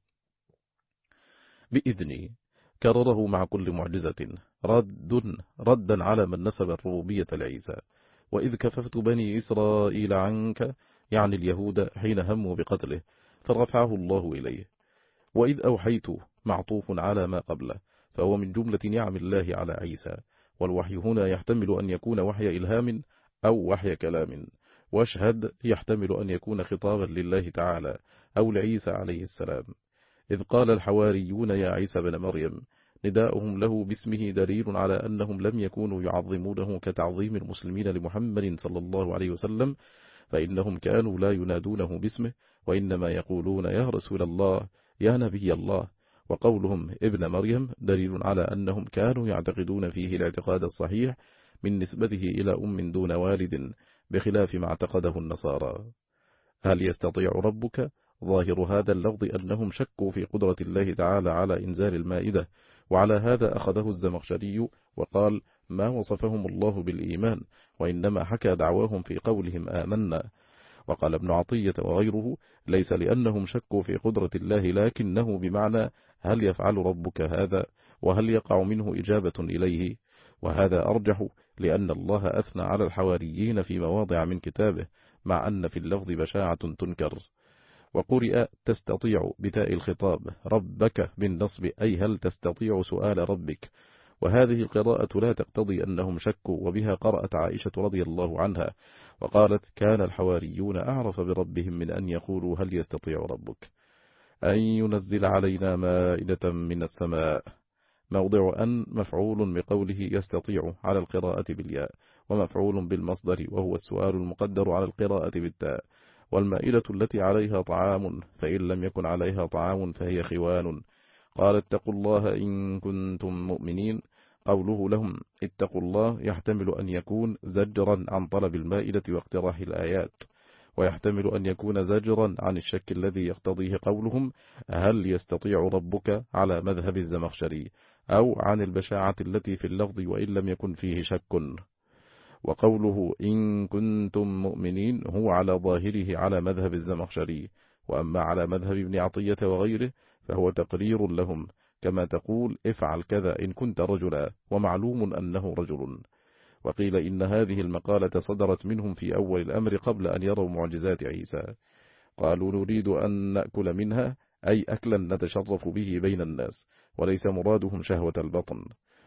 بإذني كرره مع كل معجزة رد ردا على من نسب الربوبية لعيسى. وإذ كففت بني إسرائيل عنك يعني اليهود حين هموا بقتله فرفعه الله إليه. وإذ أوحيت معطوف على ما قبله، فهو من جملة نعم الله على عيسى. والوحي هنا يحتمل أن يكون وحي إلهام أو وحي كلام، واشهد يحتمل أن يكون خطابا لله تعالى أو لعيسى عليه السلام. إذ قال الحواريون يا عيسى بن مريم، نداؤهم له باسمه دليل على أنهم لم يكونوا يعظمونه كتعظيم المسلمين لمحمد صلى الله عليه وسلم، فإنهم كانوا لا ينادونه باسمه، وإنما يقولون يا رسول الله يا نبي الله. وقولهم ابن مريم دليل على أنهم كانوا يعتقدون فيه الاعتقاد الصحيح من نسبته إلى أم دون والد، بخلاف ما اعتقده النصارى. هل يستطيع ربك؟ ظاهر هذا اللفظ أنهم شكوا في قدرة الله تعالى على إنزال المائدة، وعلى هذا أخذه الزمخشري وقال ما وصفهم الله بالإيمان، وإنما حكى دعواهم في قولهم آمنا. وقال ابن عطية وغيره ليس لأنهم شكوا في قدرة الله، لكنه بمعنى هل يفعل ربك هذا، وهل يقع منه إجابة إليه؟ وهذا أرجح، لأن الله أثنى على الحواريين في مواضع من كتابه، مع أن في اللفظ بشاعة تنكر. وقرئ تستطيع بتاء الخطاب ربك بالنصب، أي هل تستطيع سؤال ربك، وهذه القراءة لا تقتضي أنهم شكوا، وبها قرأت عائشة رضي الله عنها وقالت كان الحواريون أعرف بربهم من أن يقولوا هل يستطيع ربك. أن ينزل علينا مائدة من السماء. موضع أن مفعول بقوله يستطيع على القراءة بالياء، ومفعول بالمصدر وهو السؤال المقدر على القراءة بالتاء. والمائدة التي عليها طعام، فإن لم يكن عليها طعام فهي خوان. قال اتقوا الله إن كنتم مؤمنين. قوله لهم اتقوا الله يحتمل أن يكون زجرا عن طلب المائدة واقتراح الآيات، ويحتمل أن يكون زجرا عن الشك الذي يقتضيه قولهم هل يستطيع ربك على مذهب الزمخشري، أو عن البشاعة التي في اللفظ وإن لم يكن فيه شك. وقوله إن كنتم مؤمنين هو على ظاهره على مذهب الزمخشري، وأما على مذهب ابن عطية وغيره فهو تقرير لهم، كما تقول افعل كذا إن كنت رجلا، ومعلوم أنه رجل. وقيل إن هذه المقالة صدرت منهم في أول الأمر قبل أن يروا معجزات عيسى. قالوا نريد أن نأكل منها، أي أكلا نتشرف به بين الناس، وليس مرادهم شهوة البطن.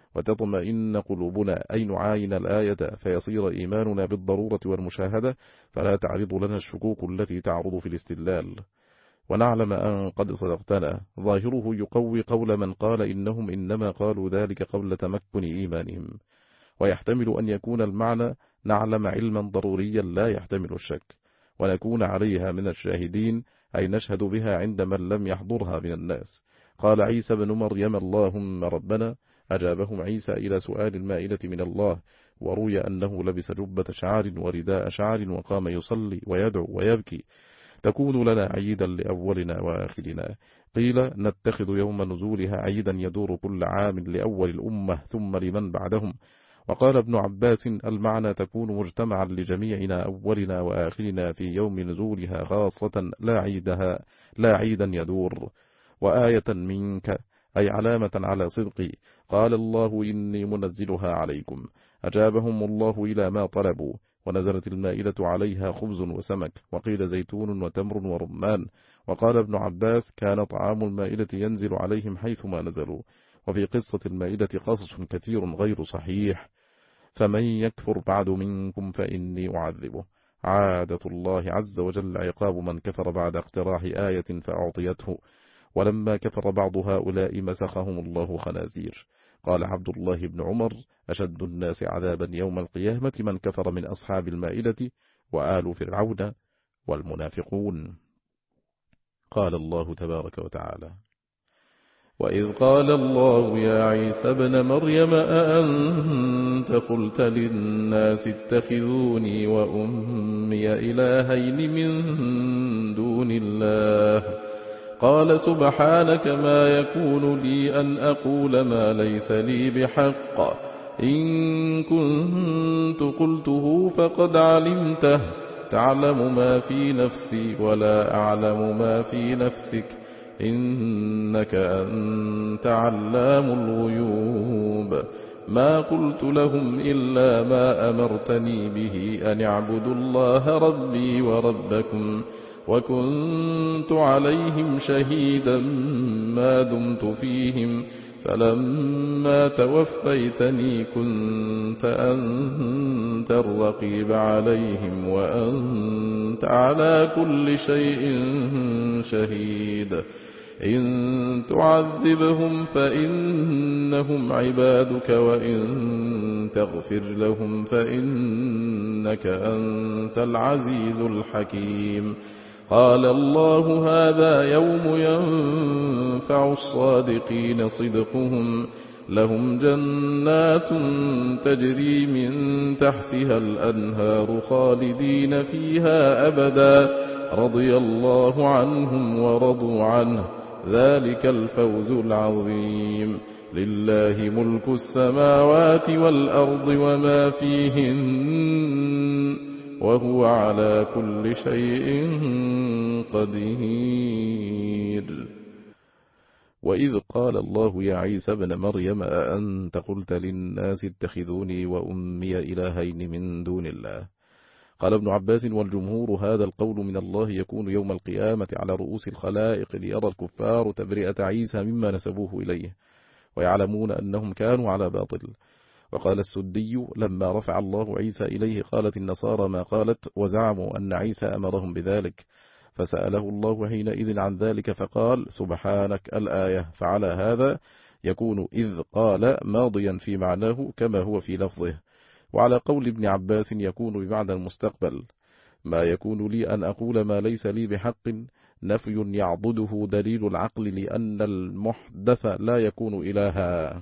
وتطمئن قلوبنا، أي نعاين الآية فيصير إيماننا بالضرورة والمشاهدة، فلا تعرض لنا الشكوك التي تعرض في الاستدلال. ونعلم أن قد صدقتنا. ظاهره يقوي قول من قال إنهم إنما قالوا ذلك قبل تمكن إيمانهم. ويحتمل أن يكون المعنى نعلم علما ضروريا لا يحتمل الشك، ونكون عليها من الشاهدين، أي نشهد بها عند من لم يحضرها من الناس. قال عيسى بن مريم اللهم ربنا، أجابهم عيسى إلى سؤال المائدة من الله. وروي أنه لبس جبة شعر ورداء شعر وقام يصلي ويدعو ويبكي، تكون لنا عيدا لأولنا وآخرنا. قيل نتخذ يوم نزولها عيدا يدور كل عام لأول الأمة ثم لمن بعدهم. وقال ابن عباس المعنى تكون مجتمعا لجميعنا أولنا وآخرنا في يوم نزولها خاصة، لا عيدها لا عيدا يدور. وآية منك، أي علامة على صدقي. قال الله إني منزلها عليكم، أجابهم الله إلى ما طلبوا. ونزلت المائدة عليها خبز وسمك، وقيل زيتون وتمر ورمان. وقال ابن عباس كان طعام المائدة ينزل عليهم حيثما نزلوا. وفي قصة المائدة قصص كثير غير صحيح. فمن يكفر بعد منكم فإني أعذبه. عادة الله عز وجل عقاب من كفر بعد اقتراح آية فأعطيته، ولما كفر بعض هؤلاء مسخهم الله خنازير. قال عبد الله بن عمر أشد الناس عذابا يوم القيامة من كفر من أصحاب المائدة وآل فرعون والمنافقون. قال الله تبارك وتعالى وإذ قال الله يا عيسى ابن مريم أأنت قلت للناس اتخذوني وأمي إلهين من دون الله قال سبحانك ما يكون لي أن أقول ما ليس لي بحق إن كنت قلته فقد علمته تعلم ما في نفسي ولا أعلم ما في نفسك إنك أنت علام الغيوب ما قلت لهم إلا ما أمرتني به أن اعبدوا الله ربي وربكم وكنت عليهم شهيدا ما دمت فيهم فلما توفيتني كنت أنت الرقيب عليهم وأنت على كل شيء شهيد إن تعذبهم فإنهم عبادك وإن تغفر لهم فإنك أنت العزيز الحكيم. قال الله هذا يوم ينفع الصادقين صدقهم لهم جنات تجري من تحتها الأنهار خالدين فيها أبدا رضي الله عنهم ورضوا عنه ذلك الفوز العظيم. لله ملك السماوات والأرض وما فيهن وهو على كل شيء قدير. وإذ قال الله يا عيسى ابن مريم أأنت قلت للناس اتخذوني وأمي إلهين من دون الله؟ قال ابن عباس والجمهور هذا القول من الله يكون يوم القيامة على رؤوس الخلائق ليرى الكفار تبرئة عيسى مما نسبوه إليه ويعلمون أنهم كانوا على باطل. وقال السدي لما رفع الله عيسى إليه قالت النصارى ما قالت وزعموا أن عيسى أمرهم بذلك، فسأله الله حينئذ عن ذلك فقال سبحانك الآية. فعلى هذا يكون إذ قال ماضيا في معناه كما هو في لفظه. وعلى قول ابن عباس يكون بمعنى المستقبل. ما يكون لي أن أقول ما ليس لي بحق نفي يعضده دليل العقل لأن المحدث لا يكون إلها.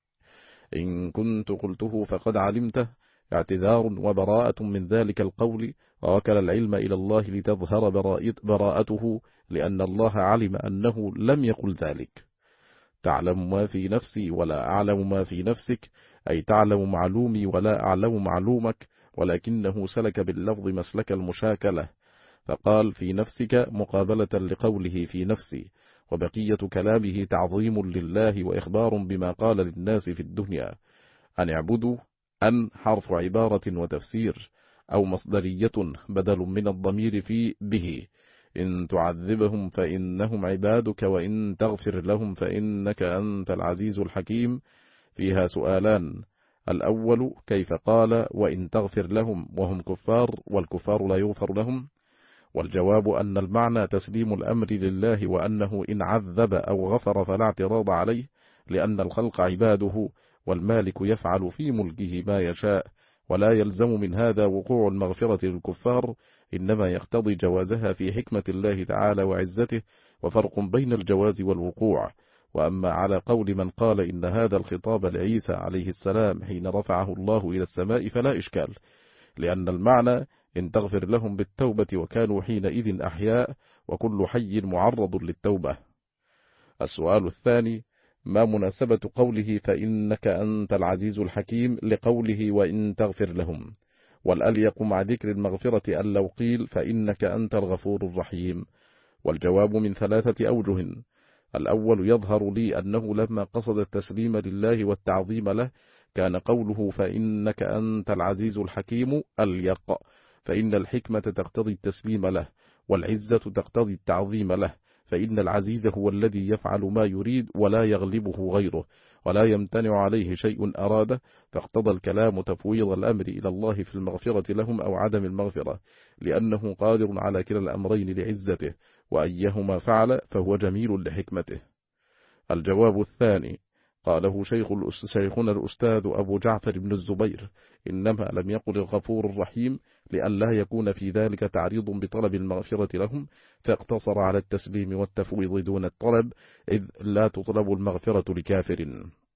إن كنت قلته فقد علمته اعتذار وبراءة من ذلك القول، ووكل العلم إلى الله لتظهر براءته لأن الله علم أنه لم يقل ذلك. تعلم ما في نفسي ولا أعلم ما في نفسك، أي تعلم معلومي ولا أعلم معلومك، ولكنه سلك باللفظ مسلك المشاكلة فقال في نفسك مقابلة لقوله في نفسي، وبقية كلامه تعظيم لله وإخبار بما قال للناس في الدنيا. أن اعبدوا أن حرف عبارة وتفسير أو مصدرية بدل من الضمير في به. إن تعذبهم فإنهم عبادك وإن تغفر لهم فإنك أنت العزيز الحكيم. فيها سؤالان: الأول كيف قال وإن تغفر لهم وهم كفار والكفار لا يغفر لهم؟ والجواب أن المعنى تسليم الأمر لله، وأنه إن عذب أو غفر فلا اعتراض عليه، لأن الخلق عباده والمالك يفعل في ملكه ما يشاء، ولا يلزم من هذا وقوع المغفرة للكفار، إنما يقتضي جوازها في حكمة الله تعالى وعزته، وفرق بين الجواز والوقوع. وأما على قول من قال إن هذا الخطاب لعيسى عليه السلام حين رفعه الله إلى السماء فلا إشكال، لأن المعنى إن تغفر لهم بالتوبة وكانوا حينئذ أحياء، وكل حي معرض للتوبة. السؤال الثاني: ما مناسبة قوله فإنك أنت العزيز الحكيم لقوله وإن تغفر لهم؟ والأليق مع ذكر المغفرة أن لو قيل فإنك أنت الغفور الرحيم. والجواب من ثلاثة أوجه: الأول يظهر لي أنه لما قصد التسليم لله والتعظيم له كان قوله فإنك أنت العزيز الحكيم أليق، فإن الحكمة تقتضي التسليم له، والعزة تقتضي التعظيم له، فإن العزيز هو الذي يفعل ما يريد ولا يغلبه غيره، ولا يمتنع عليه شيء أراده، فاقتضى الكلام تفويض الأمر إلى الله في المغفرة لهم أو عدم المغفرة، لأنه قادر على كلا الأمرين لعزته، وأيهما فعل فهو جميل لحكمته. الجواب الثاني قاله شيخ شيخنا الأستاذ أبو جعفر بن الزبير: إنما لم يقل الغفور الرحيم لأن لا يكون في ذلك تعريض بطلب المغفرة لهم، فاقتصر على التسليم والتفويض دون الطلب، إذ لا تطلب المغفرة لكافر.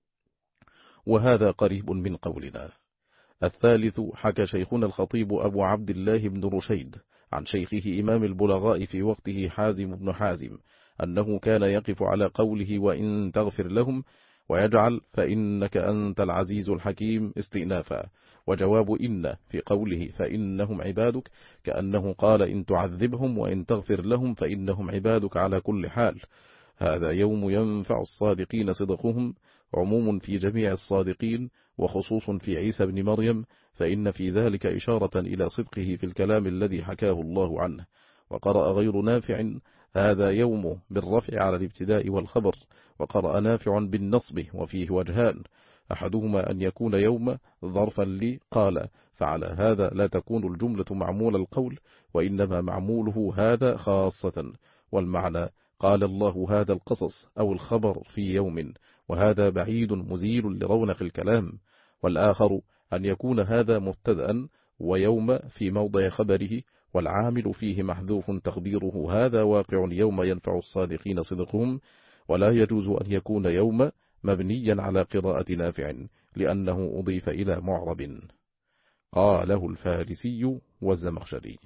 وهذا قريب من قولنا. الثالث حكى شيخنا الخطيب أبو عبد الله بن رشيد عن شيخه إمام البلغاء في وقته حازم بن حازم أنه كان يقف على قوله وإن تغفر لهم ويجعل فإنك أنت العزيز الحكيم استئنافا، وجواب إن في قوله فإنهم عبادك كأنه قال إن تعذبهم وإن تغفر لهم فإنهم عبادك على كل حال. هذا يوم ينفع الصادقين صدقهم، عموم في جميع الصادقين وخصوص في عيسى بن مريم، فإن في ذلك إشارة إلى صدقه في الكلام الذي حكاه الله عنه. وقرأ غير نافع هذا يوم بالرفع على الابتداء والخبر، وقرأ نافع بالنصب، وفيه وجهان: أحدهما أن يكون يوم ظرفا لي قال، فعلى هذا لا تكون الجملة معمول القول، وإنما معموله هذا خاصة، والمعنى قال الله هذا القصص أو الخبر في يوم، وهذا بعيد مزيل لرونق الكلام. والآخر أن يكون هذا مبتدأ ويوم في موضع خبره، والعامل فيه محذوف تقديره هذا واقع يوم ينفع الصادقين صدقهم، ولا يجوز أن يكون يوم مبنيا على قراءة نافع لأنه أضيف إلى معرب. قاله الفارسي والزمخشري.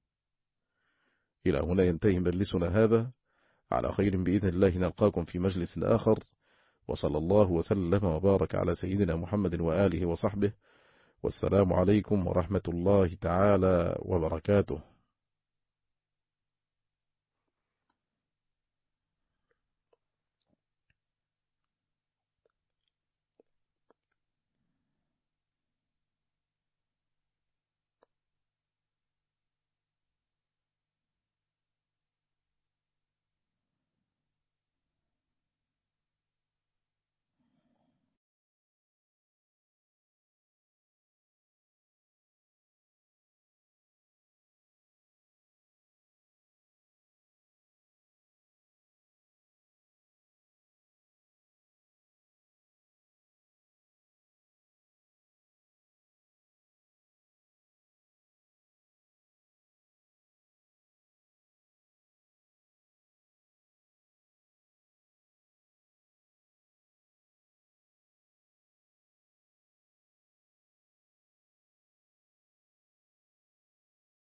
إلى هنا ينتهي مجلسنا هذا، على خير بإذن الله نلقاكم في مجلس آخر، وصلى الله وسلم وبارك على سيدنا محمد وآله وصحبه، والسلام عليكم ورحمة الله تعالى وبركاته.